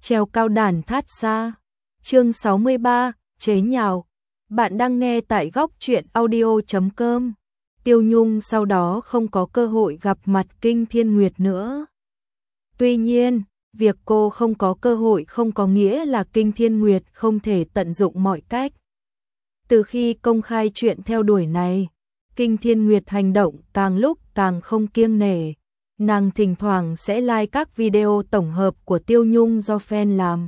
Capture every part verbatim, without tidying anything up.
treo cao đàn thát xa. Chương sáu mươi ba, chế nhạo. Bạn đang nghe tại góc truyện audio chấm com. Tiêu Nhung sau đó không có cơ hội gặp mặt Kinh Thiên Nguyệt nữa. Tuy nhiên, việc cô không có cơ hội không có nghĩa là Kinh Thiên Nguyệt không thể tận dụng mọi cách. Từ khi công khai chuyện theo đuổi này, Kinh Thiên Nguyệt hành động càng lúc càng không kiêng nể. Nàng thỉnh thoảng sẽ like các video tổng hợp của Tiêu Nhung do fan làm,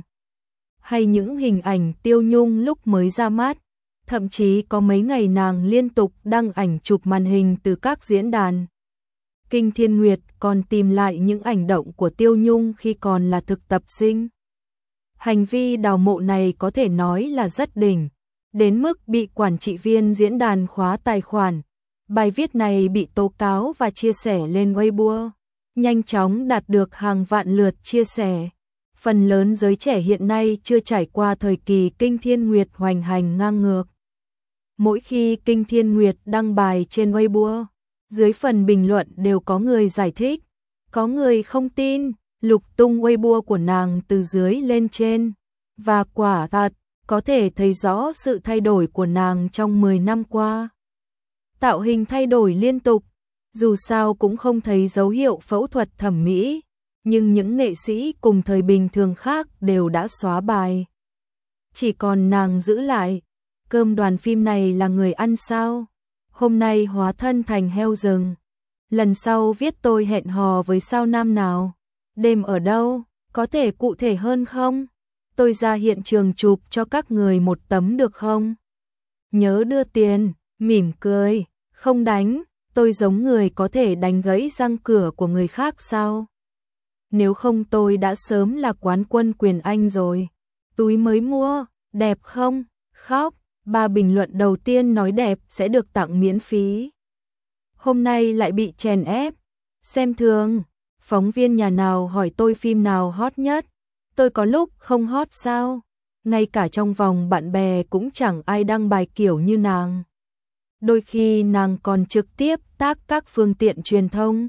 hay những hình ảnh Tiêu Nhung lúc mới ra mắt. Thậm chí có mấy ngày nàng liên tục đăng ảnh chụp màn hình từ các diễn đàn. Kinh Thiên Nguyệt còn tìm lại những ảnh động của Tiêu Nhung khi còn là thực tập sinh. Hành vi đào mộ này có thể nói là rất đỉnh, đến mức bị quản trị viên diễn đàn khóa tài khoản. Bài viết này bị tố cáo và chia sẻ lên Weibo, nhanh chóng đạt được hàng vạn lượt chia sẻ. Phần lớn giới trẻ hiện nay chưa trải qua thời kỳ Kinh Thiên Nguyệt hoành hành ngang ngược. Mỗi khi Kinh Thiên Nguyệt đăng bài trên Weibo, dưới phần bình luận đều có người giải thích, có người không tin, lục tung Weibo của nàng từ dưới lên trên. Và quả thật, có thể thấy rõ sự thay đổi của nàng trong mười năm qua. Tạo hình thay đổi liên tục, dù sao cũng không thấy dấu hiệu phẫu thuật thẩm mỹ, nhưng những nghệ sĩ cùng thời bình thường khác đều đã xóa bài. Chỉ còn nàng giữ lại. Cơm đoàn phim này là người ăn sao? Hôm nay hóa thân thành heo rừng. Lần sau viết tôi hẹn hò với sao nam nào? Đêm ở đâu? Có thể cụ thể hơn không? Tôi ra hiện trường chụp cho các người một tấm được không? Nhớ đưa tiền, mỉm cười, không đánh. Tôi giống người có thể đánh gãy răng cửa của người khác sao? Nếu không tôi đã sớm là quán quân quyền Anh rồi. Túi mới mua, đẹp không? Khóc. Ba bình luận đầu tiên nói đẹp sẽ được tặng miễn phí. Hôm nay lại bị chèn ép. Xem thường. Phóng viên nhà nào hỏi tôi phim nào hot nhất. Tôi có lúc không hot sao? Ngay cả trong vòng bạn bè cũng chẳng ai đăng bài kiểu như nàng. Đôi khi nàng còn trực tiếp tác các phương tiện truyền thông,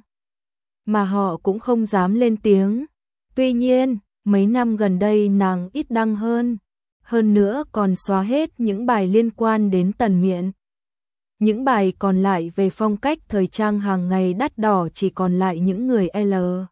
mà họ cũng không dám lên tiếng. Tuy nhiên, mấy năm gần đây nàng ít đăng hơn. Hơn nữa còn xóa hết những bài liên quan đến tần miện. Những bài còn lại về phong cách thời trang hàng ngày đắt đỏ chỉ còn lại những người L.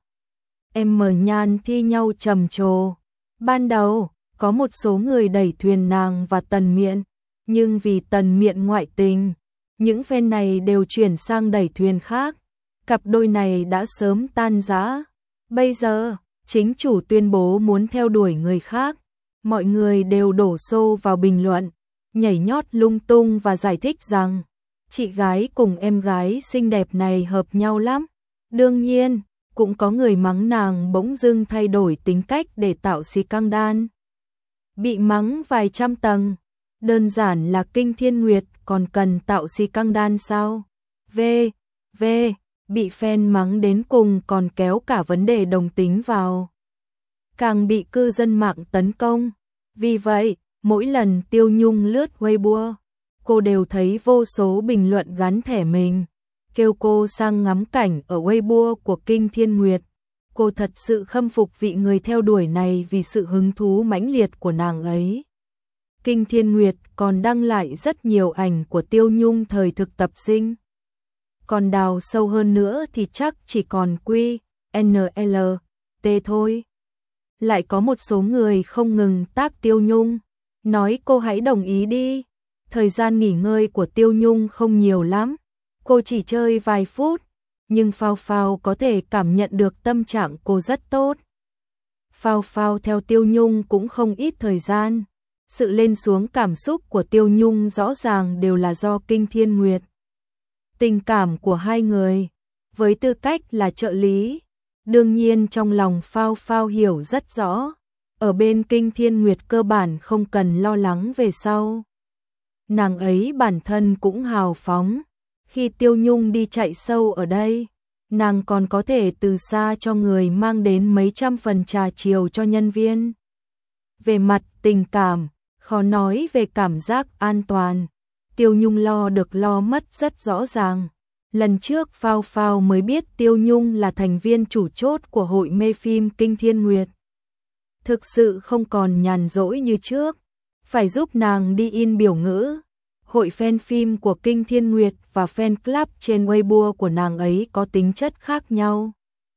M nhan thi nhau trầm trồ. Ban đầu, có một số người đẩy thuyền nàng và tần miện, nhưng vì tần miện ngoại tình, những fan này đều chuyển sang đẩy thuyền khác. Cặp đôi này đã sớm tan rã. Bây giờ, chính chủ tuyên bố muốn theo đuổi người khác. Mọi người đều đổ xô vào bình luận, nhảy nhót lung tung và giải thích rằng chị gái cùng em gái xinh đẹp này hợp nhau lắm. Đương nhiên, cũng có người mắng nàng bỗng dưng thay đổi tính cách để tạo scandal. Bị mắng vài trăm tầng, đơn giản là Kinh Thiên Nguyệt còn cần tạo scandal sao? V, V, bị fan mắng đến cùng còn kéo cả vấn đề đồng tính vào. Càng bị cư dân mạng tấn công. Vì vậy, mỗi lần Tiêu Nhung lướt Weibo, cô đều thấy vô số bình luận gắn thẻ mình, kêu cô sang ngắm cảnh ở Weibo của Kinh Thiên Nguyệt. Cô thật sự khâm phục vị người theo đuổi này vì sự hứng thú mãnh liệt của nàng ấy. Kinh Thiên Nguyệt còn đăng lại rất nhiều ảnh của Tiêu Nhung thời thực tập sinh. Còn đào sâu hơn nữa thì chắc chỉ còn Q, N L, T thôi. Lại có một số người không ngừng tag Tiêu Nhung, nói cô hãy đồng ý đi. Thời gian nghỉ ngơi của Tiêu Nhung không nhiều lắm, cô chỉ chơi vài phút, nhưng Phao Phao có thể cảm nhận được tâm trạng cô rất tốt. Phao Phao theo Tiêu Nhung cũng không ít thời gian, sự lên xuống cảm xúc của Tiêu Nhung rõ ràng đều là do Kinh Thiên Nguyệt. Tình cảm của hai người, với tư cách là trợ lý, đương nhiên trong lòng Phao Phao hiểu rất rõ, ở bên Kinh Thiên Nguyệt cơ bản không cần lo lắng về sau. Nàng ấy bản thân cũng hào phóng, khi Tiêu Nhung đi chạy sâu ở đây, nàng còn có thể từ xa cho người mang đến mấy trăm phần trà chiều cho nhân viên. Về mặt tình cảm, khó nói về cảm giác an toàn, Tiêu Nhung lo được lo mất rất rõ ràng. Lần trước Phao Phao mới biết Tiêu Nhung là thành viên chủ chốt của hội mê phim Kinh Thiên Nguyệt. thực sự không còn nhàn rỗi như trước, phải giúp nàng đi in biểu ngữ. Hội fan phim của Kinh Thiên Nguyệt và fan club trên Weibo của nàng ấy có tính chất khác nhau.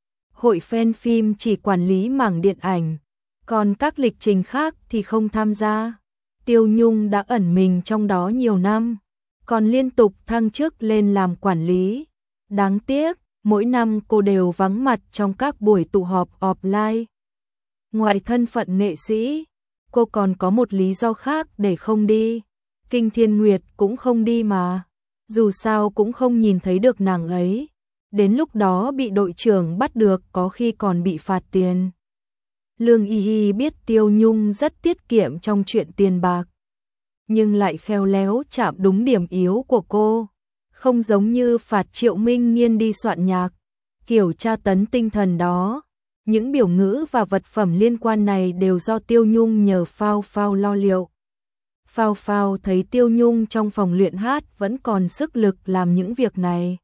Hội fan phim chỉ quản lý mảng điện ảnh, còn các lịch trình khác thì không tham gia. Tiêu Nhung đã ẩn mình trong đó nhiều năm, còn liên tục thăng chức lên làm quản lý. Đáng tiếc, mỗi năm cô đều vắng mặt trong các buổi tụ họp offline. Ngoài thân phận nghệ sĩ, cô còn có một lý do khác để không đi. Kinh Thiên Nguyệt cũng không đi mà, dù sao cũng không nhìn thấy được nàng ấy. Đến lúc đó bị đội trưởng bắt được có khi còn bị phạt tiền. Lương Y Y biết Tiêu Nhung rất tiết kiệm trong chuyện tiền bạc, nhưng lại khéo léo chạm đúng điểm yếu của cô. Không giống như phạt Triệu Minh Nghiên đi soạn nhạc, kiểu tra tấn tinh thần đó. Những biểu ngữ và vật phẩm liên quan này đều do Tiêu Nhung nhờ Phao Phao lo liệu. Phao Phao thấy Tiêu Nhung trong phòng luyện hát vẫn còn sức lực làm những việc này.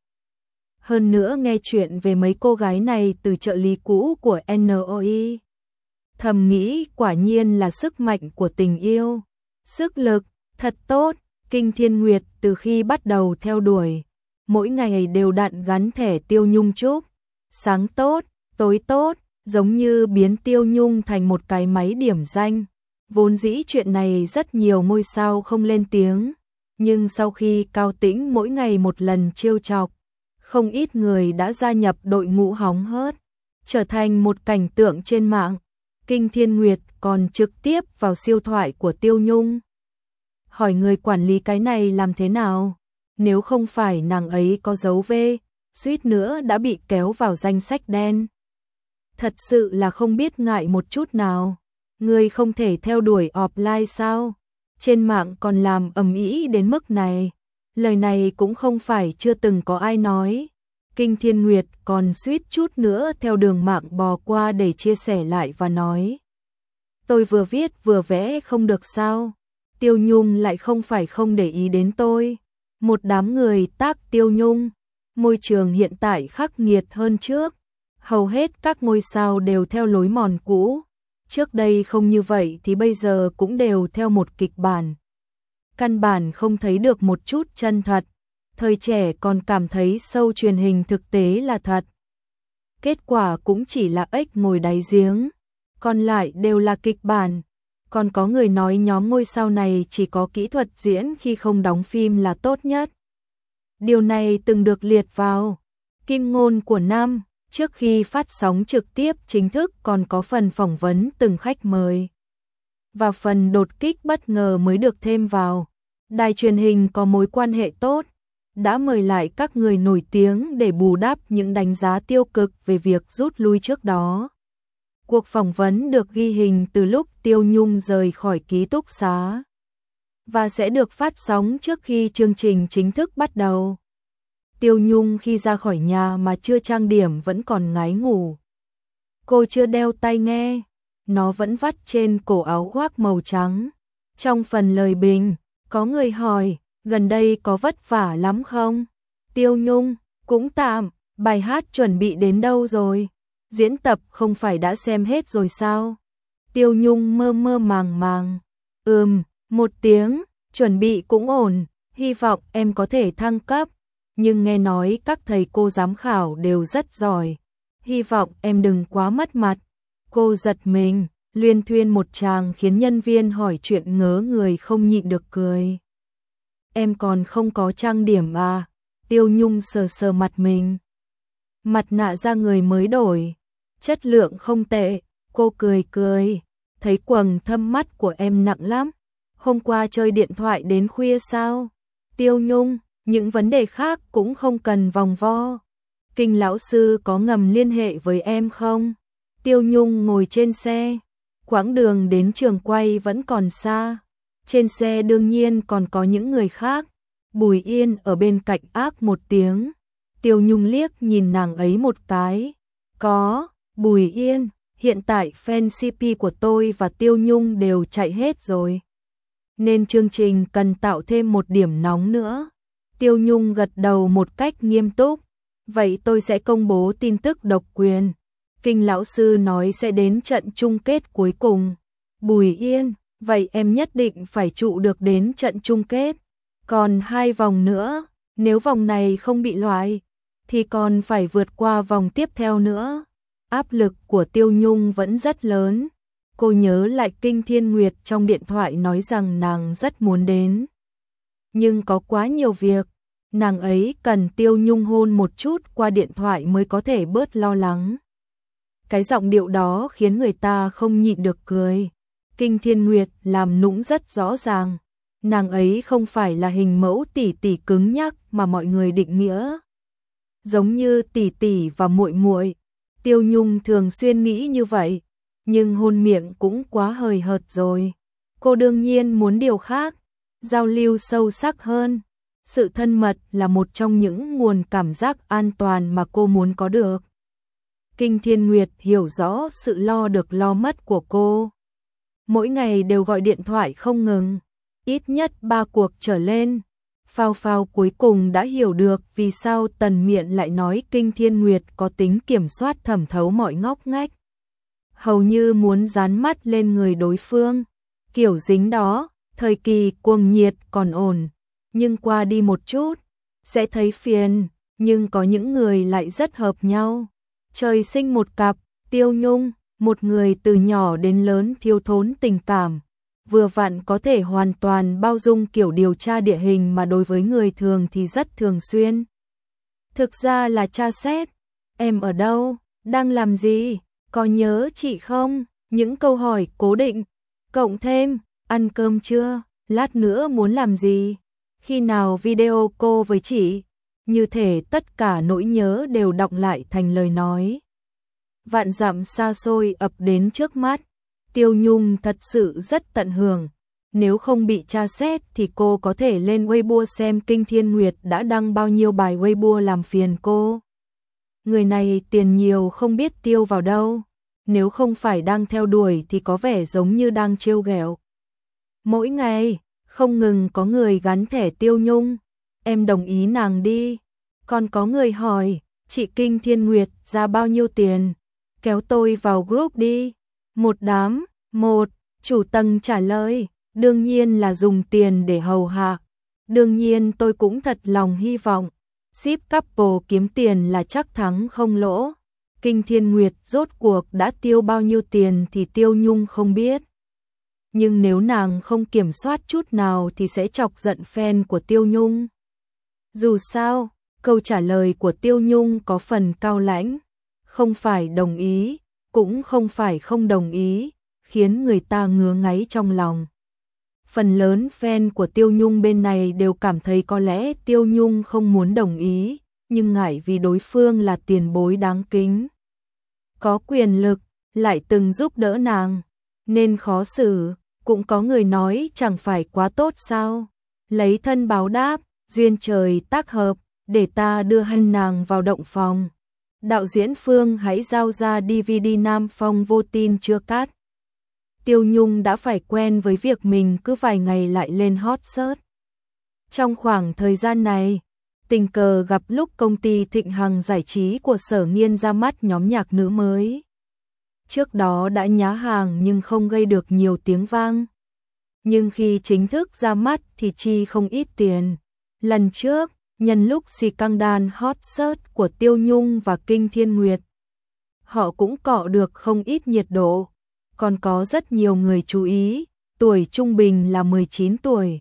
Hơn nữa nghe chuyện về mấy cô gái này từ trợ lý cũ của en o i. Thầm nghĩ quả nhiên là sức mạnh của tình yêu. Sức lực, thật tốt. Kinh Thiên Nguyệt từ khi bắt đầu theo đuổi, mỗi ngày đều đặn gắn thẻ Tiêu Nhung chúc. Sáng tốt, tối tốt, giống như biến Tiêu Nhung thành một cái máy điểm danh. Vốn dĩ chuyện này rất nhiều ngôi sao không lên tiếng, nhưng sau khi Cao Tĩnh mỗi ngày một lần trêu chọc, không ít người đã gia nhập đội ngũ hóng hớt, trở thành một cảnh tượng trên mạng. Kinh Thiên Nguyệt còn trực tiếp vào siêu thoại của Tiêu Nhung, hỏi người quản lý cái này làm thế nào, nếu không phải nàng ấy có dấu V, suýt nữa đã bị kéo vào danh sách đen. Thật sự là không biết ngại một chút nào. Người không thể theo đuổi offline sao? Trên mạng còn làm ầm ĩ đến mức này. Lời này cũng không phải chưa từng có ai nói. Kinh Thiên Nguyệt còn suýt chút nữa theo đường mạng bò qua để chia sẻ lại và nói: tôi vừa viết vừa vẽ không được sao? Tiêu Nhung lại không phải không để ý đến tôi. Một đám người tác Tiêu Nhung. Môi trường hiện tại khắc nghiệt hơn trước. Hầu hết các ngôi sao đều theo lối mòn cũ. Trước đây không như vậy thì bây giờ cũng đều theo một kịch bản. Căn bản không thấy được một chút chân thật. Thời trẻ còn cảm thấy show truyền hình thực tế là thật. Kết quả cũng chỉ là ếch ngồi đáy giếng. Còn lại đều là kịch bản. Còn có người nói nhóm ngôi sao này chỉ có kỹ thuật diễn khi không đóng phim là tốt nhất. Điều này từng được liệt vào kim ngôn của năm. Trước khi phát sóng trực tiếp chính thức còn có phần phỏng vấn từng khách mời. Và phần đột kích bất ngờ mới được thêm vào. Đài truyền hình có mối quan hệ tốt, đã mời lại các người nổi tiếng để bù đắp những đánh giá tiêu cực về việc rút lui trước đó. Cuộc phỏng vấn được ghi hình từ lúc Tiêu Nhung rời khỏi ký túc xá và sẽ được phát sóng trước khi chương trình chính thức bắt đầu. Tiêu Nhung khi ra khỏi nhà mà chưa trang điểm vẫn còn ngái ngủ. Cô chưa đeo tai nghe, nó vẫn vắt trên cổ áo khoác màu trắng. Trong phần lời bình, có người hỏi, gần đây có vất vả lắm không? Tiêu Nhung, cũng tạm, bài hát chuẩn bị đến đâu rồi? Diễn tập không phải đã xem hết rồi sao? Tiêu Nhung mơ mơ màng màng. Ừm, một tiếng, chuẩn bị cũng ổn, hy vọng em có thể thăng cấp. Nhưng nghe nói các thầy cô giám khảo đều rất giỏi. Hy vọng em đừng quá mất mặt. Cô giật mình, luyên thuyên một tràng khiến nhân viên hỏi chuyện ngớ người không nhịn được cười. Em còn không có trang điểm à? Tiêu Nhung sờ sờ mặt mình. Mặt nạ da người mới đổi, chất lượng không tệ. Cô cười cười, thấy quầng thâm mắt của em nặng lắm. Hôm qua chơi điện thoại đến khuya sao? Tiêu Nhung, những vấn đề khác cũng không cần vòng vo. Kinh lão sư có ngầm liên hệ với em không? Tiêu Nhung ngồi trên xe, quãng đường đến trường quay vẫn còn xa. Trên xe đương nhiên còn có những người khác. Bùi Yên ở bên cạnh ác một tiếng. Tiêu Nhung liếc nhìn nàng ấy một cái. Có, Bùi Yên, hiện tại fan xê pê của tôi và Tiêu Nhung đều chạy hết rồi. Nên chương trình cần tạo thêm một điểm nóng nữa. Tiêu Nhung gật đầu một cách nghiêm túc. Vậy tôi sẽ công bố tin tức độc quyền. Kinh lão sư nói sẽ đến trận chung kết cuối cùng. Bùi Yên, vậy em nhất định phải trụ được đến trận chung kết. Còn hai vòng nữa, nếu vòng này không bị loại, thì còn phải vượt qua vòng tiếp theo nữa. Áp lực của Tiêu Nhung vẫn rất lớn. Cô nhớ lại Kinh Thiên Nguyệt trong điện thoại nói rằng nàng rất muốn đến. Nhưng có quá nhiều việc, nàng ấy cần Tiêu Nhung hôn một chút qua điện thoại mới có thể bớt lo lắng. Cái giọng điệu đó khiến người ta không nhịn được cười. Kinh Thiên Nguyệt làm nũng rất rõ ràng. Nàng ấy không phải là hình mẫu tỷ tỷ cứng nhắc mà mọi người định nghĩa. Giống như tỷ tỷ và muội muội, Tiêu Nhung thường xuyên nghĩ như vậy, nhưng hôn miệng cũng quá hời hợt rồi. Cô đương nhiên muốn điều khác, giao lưu sâu sắc hơn. Sự thân mật là một trong những nguồn cảm giác an toàn mà cô muốn có được. Kinh Thiên Nguyệt hiểu rõ sự lo được lo mất của cô. Mỗi ngày đều gọi điện thoại không ngừng, ít nhất ba cuộc trở lên. Phao Phao cuối cùng đã hiểu được vì sao Tần Miện lại nói Kinh Thiên Nguyệt có tính kiểm soát thẩm thấu mọi ngóc ngách. Hầu như muốn dán mắt lên người đối phương. Kiểu dính đó, thời kỳ cuồng nhiệt còn ổn, nhưng qua đi một chút, sẽ thấy phiền, nhưng có những người lại rất hợp nhau. Trời sinh một cặp, Tiêu Nhung, một người từ nhỏ đến lớn thiếu thốn tình cảm. Vừa vặn có thể hoàn toàn bao dung kiểu điều tra địa hình mà đối với người thường thì rất thường xuyên. Thực ra là tra xét, em ở đâu, đang làm gì, có nhớ chị không, những câu hỏi cố định, cộng thêm, ăn cơm chưa, lát nữa muốn làm gì, khi nào video call với chị, như thể tất cả nỗi nhớ đều đọng lại thành lời nói. Vạn dặm xa xôi ập đến trước mắt. Tiêu Nhung thật sự rất tận hưởng. Nếu không bị tra xét thì cô có thể lên Weibo xem Kinh Thiên Nguyệt đã đăng bao nhiêu bài Weibo làm phiền cô. Người này tiền nhiều không biết tiêu vào đâu. Nếu không phải đang theo đuổi thì có vẻ giống như đang trêu ghẹo. Mỗi ngày, không ngừng có người gắn thẻ Tiêu Nhung. Em đồng ý nàng đi. Còn có người hỏi, chị Kinh Thiên Nguyệt ra bao nhiêu tiền? Kéo tôi vào group đi. Một đám, một, chủ tầng trả lời, đương nhiên là dùng tiền để hầu hạ. Đương nhiên tôi cũng thật lòng hy vọng, ship couple kiếm tiền là chắc thắng không lỗ. Kinh Thiên Nguyệt rốt cuộc đã tiêu bao nhiêu tiền thì Tiêu Nhung không biết. Nhưng nếu nàng không kiểm soát chút nào thì sẽ chọc giận fan của Tiêu Nhung. Dù sao, câu trả lời của Tiêu Nhung có phần cao lãnh, không phải đồng ý, cũng không phải không đồng ý, khiến người ta ngứa ngáy trong lòng. Phần lớn fan của Tiêu Nhung bên này đều cảm thấy có lẽ Tiêu Nhung không muốn đồng ý, nhưng ngại vì đối phương là tiền bối đáng kính. Có quyền lực, lại từng giúp đỡ nàng, nên khó xử. Cũng có người nói chẳng phải quá tốt sao, lấy thân báo đáp, duyên trời tác hợp, để ta đưa hân nàng vào động phòng. Đạo diễn Phương hãy giao ra đê vê đê Nam Phong vô tin chưa cắt. Tiêu Nhung đã phải quen với việc mình cứ vài ngày lại lên hot search. Trong khoảng thời gian này, tình cờ gặp lúc công ty Thịnh Hằng giải trí của Sở Nghiên ra mắt nhóm nhạc nữ mới. Trước đó đã nhá hàng nhưng không gây được nhiều tiếng vang. Nhưng khi chính thức ra mắt thì chi không ít tiền. Lần trước, nhân lúc scandal hot search của Tiêu Nhung và Kinh Thiên Nguyệt, họ cũng cọ được không ít nhiệt độ. Còn có rất nhiều người chú ý, tuổi trung bình là mười chín tuổi.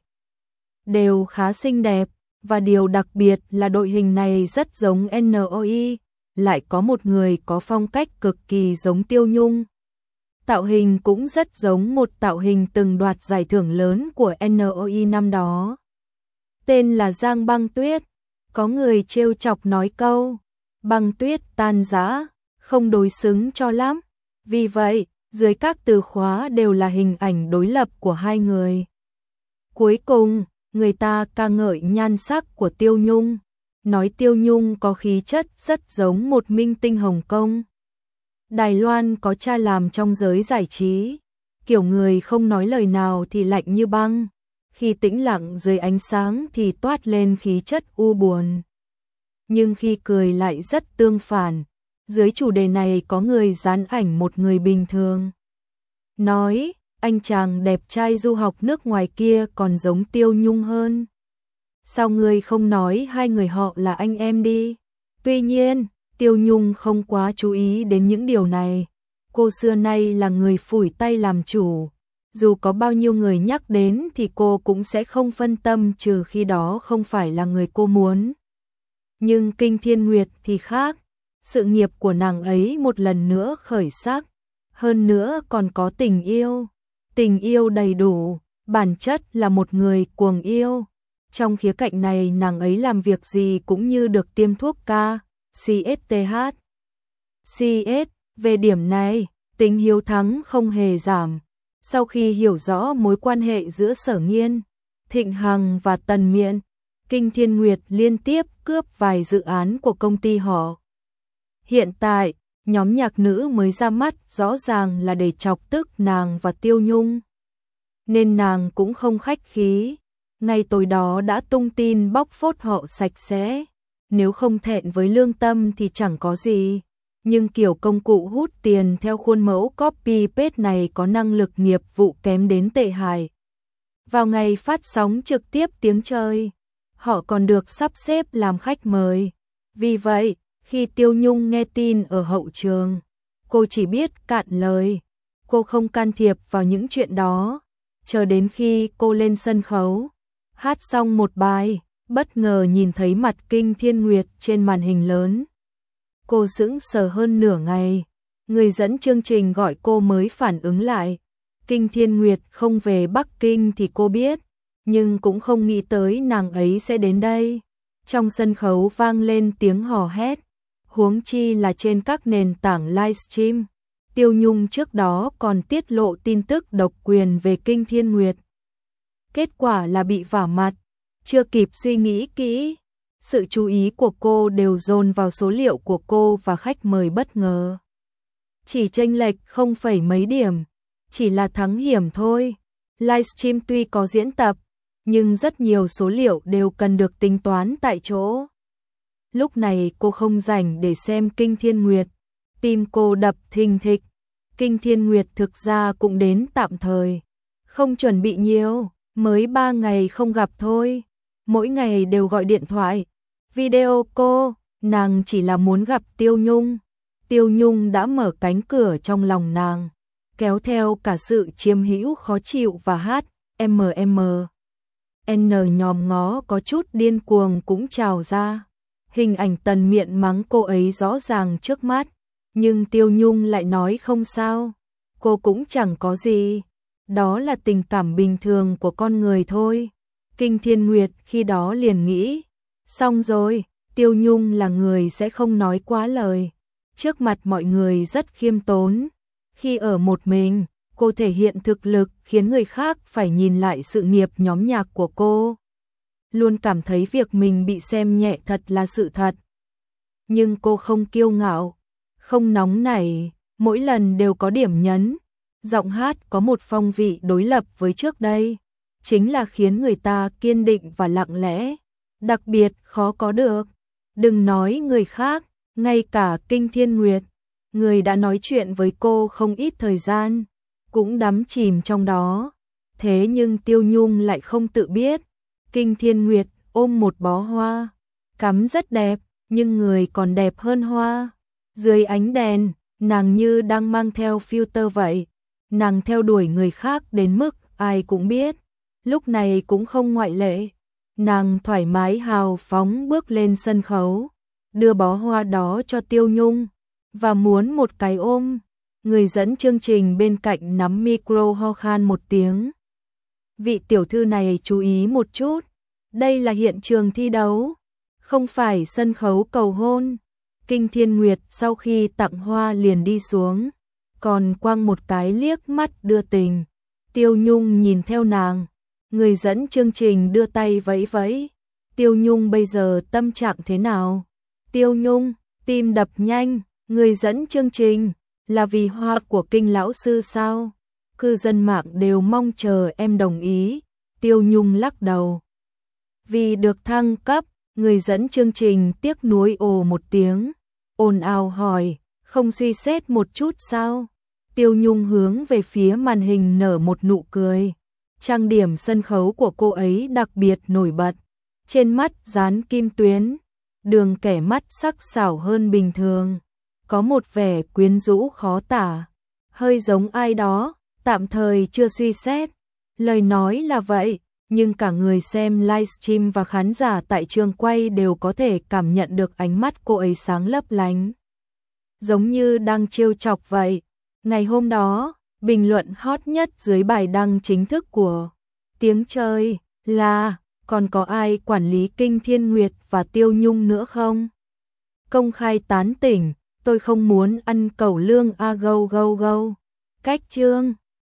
Đều khá xinh đẹp, và điều đặc biệt là đội hình này rất giống en o i, lại có một người có phong cách cực kỳ giống Tiêu Nhung. Tạo hình cũng rất giống một tạo hình từng đoạt giải thưởng lớn của en o i năm đó. Tên là Giang Băng Tuyết. Có người trêu chọc nói câu, băng tuyết tan rã, không đối xứng cho lắm. Vì vậy, dưới các từ khóa đều là hình ảnh đối lập của hai người. Cuối cùng, người ta ca ngợi nhan sắc của Tiêu Nhung, nói Tiêu Nhung có khí chất rất giống một minh tinh Hồng Kông. Đài Loan có cha làm trong giới giải trí, kiểu người không nói lời nào thì lạnh như băng, khi tĩnh lặng dưới ánh sáng thì toát lên khí chất u buồn. Nhưng khi cười lại rất tương phản, Dưới chủ đề này có người dán ảnh một người bình thường. Nói, anh chàng đẹp trai du học nước ngoài kia còn giống Tiêu Nhung hơn. Sao ngươi không nói hai người họ là anh em đi? Tuy nhiên, Tiêu Nhung không quá chú ý đến những điều này. Cô xưa nay là người phủi tay làm chủ. Dù có bao nhiêu người nhắc đến thì cô cũng sẽ không phân tâm trừ khi đó không phải là người cô muốn. Nhưng Kinh Thiên Nguyệt thì khác. Sự nghiệp của nàng ấy một lần nữa khởi sắc. Hơn nữa còn có tình yêu. Tình yêu đầy đủ, bản chất là một người cuồng yêu. Trong khía cạnh này nàng ấy làm việc gì cũng như được tiêm thuốc ca, xê ét tê hát. xê ét, về điểm này, tính hiếu thắng không hề giảm. Sau khi hiểu rõ mối quan hệ giữa Sở Nghiên, Thịnh Hằng và Tần Miện, Kinh Thiên Nguyệt liên tiếp cướp vài dự án của công ty họ. Hiện tại, nhóm nhạc nữ mới ra mắt rõ ràng là để chọc tức nàng và Tiêu Nhung. Nên nàng cũng không khách khí, ngay tối đó đã tung tin bóc phốt họ sạch sẽ. Nếu không thẹn với lương tâm thì chẳng có gì. Nhưng kiểu công cụ hút tiền theo khuôn mẫu copy paste này có năng lực nghiệp vụ kém đến tệ hại. Vào ngày phát sóng trực tiếp tiếng chơi, họ còn được sắp xếp làm khách mời. Vì vậy, khi Tiêu Nhung nghe tin ở hậu trường, cô chỉ biết cạn lời. Cô không can thiệp vào những chuyện đó. Chờ đến khi cô lên sân khấu, hát xong một bài, bất ngờ nhìn thấy mặt Kinh Thiên Nguyệt trên màn hình lớn. Cô sững sờ hơn nửa ngày, người dẫn chương trình gọi cô mới phản ứng lại. Kinh Thiên Nguyệt không về Bắc Kinh thì cô biết, nhưng cũng không nghĩ tới nàng ấy sẽ đến đây. Trong sân khấu vang lên tiếng hò hét, huống chi là trên các nền tảng livestream. Tiêu Nhung trước đó còn tiết lộ tin tức độc quyền về Kinh Thiên Nguyệt. Kết quả là bị vả mặt, chưa kịp suy nghĩ kỹ. Sự chú ý của cô đều dồn vào số liệu của cô và khách mời bất ngờ. Chỉ chênh lệch không phẩy mấy điểm, chỉ là thắng hiểm thôi. Livestream tuy có diễn tập, nhưng rất nhiều số liệu đều cần được tính toán tại chỗ. Lúc này cô không rảnh để xem Kinh Thiên Nguyệt, tim cô đập thình thịch. Kinh Thiên Nguyệt thực ra cũng đến tạm thời, không chuẩn bị nhiều, mới ba ngày không gặp thôi. Mỗi ngày đều gọi điện thoại, video cô, nàng chỉ là muốn gặp Tiêu Nhung. Tiêu Nhung đã mở cánh cửa trong lòng nàng, kéo theo cả sự chiếm hữu khó chịu và hát, em em. N nhòm ngó có chút điên cuồng cũng trào ra. Hình ảnh Tần Miện mắng cô ấy rõ ràng trước mắt, nhưng Tiêu Nhung lại nói không sao, cô cũng chẳng có gì. Đó là tình cảm bình thường của con người thôi. Kinh Thiên Nguyệt khi đó liền nghĩ, xong rồi, Tiêu Nhung là người sẽ không nói quá lời. Trước mặt mọi người rất khiêm tốn. Khi ở một mình, cô thể hiện thực lực khiến người khác phải nhìn lại sự nghiệp nhóm nhạc của cô. Luôn cảm thấy việc mình bị xem nhẹ thật là sự thật. Nhưng cô không kiêu ngạo, không nóng nảy, mỗi lần đều có điểm nhấn. Giọng hát có một phong vị đối lập với trước đây, chính là khiến người ta kiên định và lặng lẽ, đặc biệt khó có được. Đừng nói người khác, ngay cả Kinh Thiên Nguyệt, người đã nói chuyện với cô không ít thời gian, cũng đắm chìm trong đó. Thế nhưng Tiêu Nhung lại không tự biết. Kinh Thiên Nguyệt ôm một bó hoa, cắm rất đẹp, nhưng người còn đẹp hơn hoa. Dưới ánh đèn, nàng như đang mang theo filter vậy. Nàng theo đuổi người khác đến mức ai cũng biết, lúc này cũng không ngoại lệ. Nàng thoải mái hào phóng bước lên sân khấu, đưa bó hoa đó cho Tiêu Nhung, và muốn một cái ôm. Người dẫn chương trình bên cạnh nắm micro ho khan một tiếng. Vị tiểu thư này chú ý một chút, đây là hiện trường thi đấu, không phải sân khấu cầu hôn. Kinh Thiên Nguyệt sau khi tặng hoa liền đi xuống, còn quăng một cái liếc mắt đưa tình. Tiêu Nhung nhìn theo nàng, người dẫn chương trình đưa tay vẫy vẫy. Tiêu Nhung bây giờ tâm trạng thế nào? Tiêu Nhung, tim đập nhanh, người dẫn chương trình, là vì hoa của Kinh lão sư sao? Cư dân mạng đều mong chờ em đồng ý. Tiêu Nhung lắc đầu. Vì được thăng cấp, người dẫn chương trình tiếc nuối ồ một tiếng. ồn ào hỏi, không suy xét một chút sao? Tiêu Nhung hướng về phía màn hình nở một nụ cười. Trang điểm sân khấu của cô ấy đặc biệt nổi bật. Trên mắt dán kim tuyến, đường kẻ mắt sắc sảo hơn bình thường. Có một vẻ quyến rũ khó tả, hơi giống ai đó, tạm thời chưa suy xét. Lời nói là vậy, nhưng cả người xem livestream và khán giả tại trường quay đều có thể cảm nhận được ánh mắt cô ấy sáng lấp lánh. Giống như đang trêu chọc vậy. Ngày hôm đó, bình luận hot nhất dưới bài đăng chính thức của Tiếng Chơi là còn có ai quản lý Kinh Thiên Nguyệt và Tiêu Nhung nữa không? Công khai tán tỉnh, tôi không muốn ăn cẩu lương a gâu gâu gâu. Cách chương